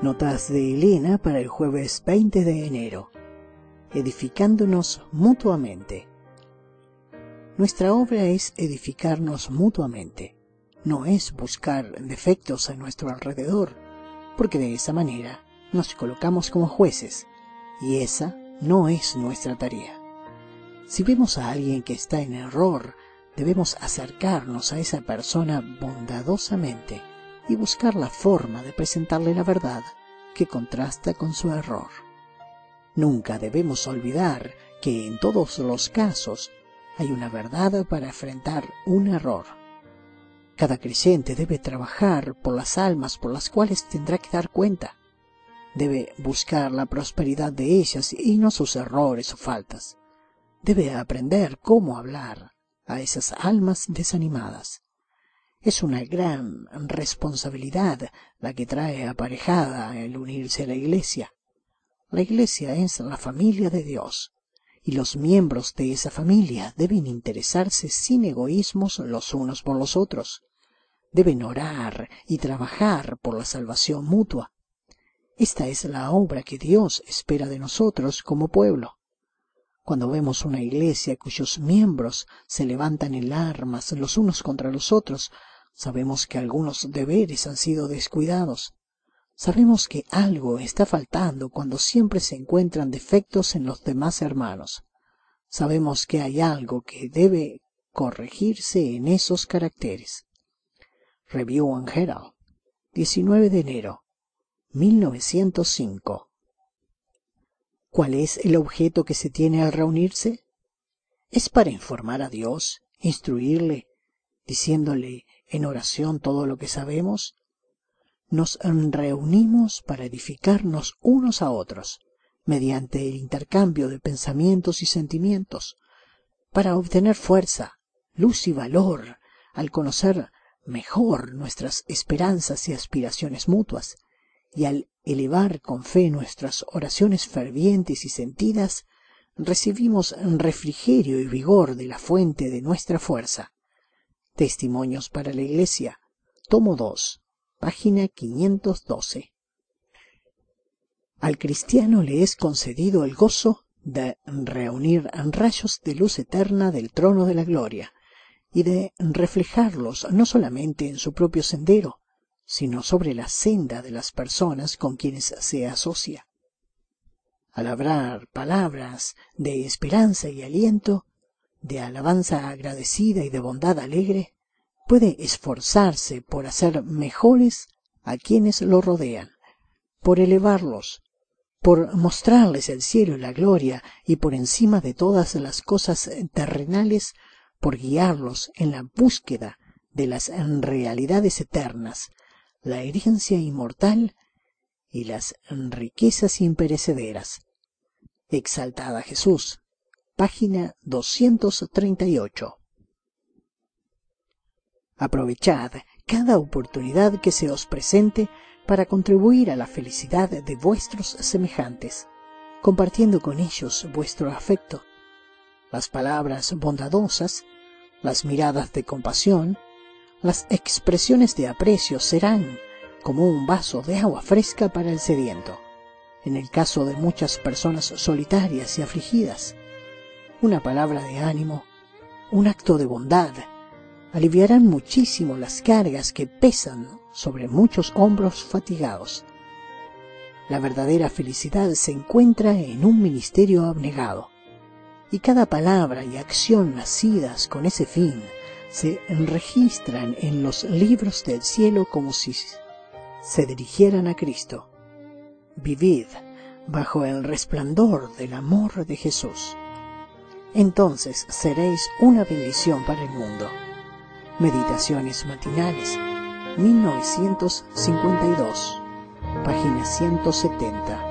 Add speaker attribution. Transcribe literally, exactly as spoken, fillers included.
Speaker 1: Notas de Elena para el jueves veinte de enero. Edificándonos mutuamente. Nuestra obra es edificarnos mutuamente. No es buscar defectos a nuestro alrededor, porque de esa manera nos colocamos como jueces, y esa no es nuestra tarea. Si vemos a alguien que está en error, debemos acercarnos a esa persona bondadosamente y buscar la forma de presentarle la verdad que contrasta con su error. Nunca debemos olvidar que en todos los casos hay una verdad para enfrentar un error. Cada creyente debe trabajar por las almas por las cuales tendrá que dar cuenta. Debe buscar la prosperidad de ellas y no sus errores o faltas. Debe aprender cómo hablar a esas almas desanimadas. Es una gran responsabilidad la que trae aparejada el unirse a la Iglesia. La Iglesia es la familia de Dios, y los miembros de esa familia deben interesarse sin egoísmos los unos por los otros. Deben orar y trabajar por la salvación mutua. Esta es la obra que Dios espera de nosotros como pueblo. Cuando vemos una iglesia cuyos miembros se levantan en armas los unos contra los otros, sabemos que algunos deberes han sido descuidados. Sabemos que algo está faltando cuando siempre se encuentran defectos en los demás hermanos. Sabemos que hay algo que debe corregirse en esos caracteres. Review and Herald, diecinueve de enero, mil novecientos cinco. ¿Cuál es el objeto que se tiene al reunirse? ¿Es para informar a Dios, instruirle, diciéndole en oración todo lo que sabemos? Nos reunimos para edificarnos unos a otros, mediante el intercambio de pensamientos y sentimientos, para obtener fuerza, luz y valor al conocer mejor nuestras esperanzas y aspiraciones mutuas, y al elevar con fe nuestras oraciones fervientes y sentidas, recibimos refrigerio y vigor de la fuente de nuestra fuerza. Testimonios para la Iglesia, tomo dos, página quinientos doce. Al cristiano le es concedido el gozo de reunir rayos de luz eterna del trono de la gloria y de reflejarlos no solamente en su propio sendero, sino sobre la senda de las personas con quienes se asocia. Al hablar palabras de esperanza y aliento, de alabanza agradecida y de bondad alegre, puede esforzarse por hacer mejores a quienes lo rodean, por elevarlos, por mostrarles el cielo y la gloria, y por encima de todas las cosas terrenales, por guiarlos en la búsqueda de las realidades eternas, la herencia inmortal y las riquezas imperecederas. Exaltada Jesús, página doscientos treinta y ocho. Aprovechad cada oportunidad que se os presente para contribuir a la felicidad de vuestros semejantes, compartiendo con ellos vuestro afecto. Las palabras bondadosas, las miradas de compasión, las expresiones de aprecio serán como un vaso de agua fresca para el sediento. En el caso de muchas personas solitarias y afligidas, una palabra de ánimo, un acto de bondad, aliviarán muchísimo las cargas que pesan sobre muchos hombros fatigados. La verdadera felicidad se encuentra en un ministerio abnegado, y cada palabra y acción nacidas con ese fin se registran en los libros del cielo como si se dirigieran a Cristo. Vivid bajo el resplandor del amor de Jesús. Entonces seréis una bendición para el mundo. Meditaciones matinales, mil novecientos cincuenta y dos, página ciento setenta.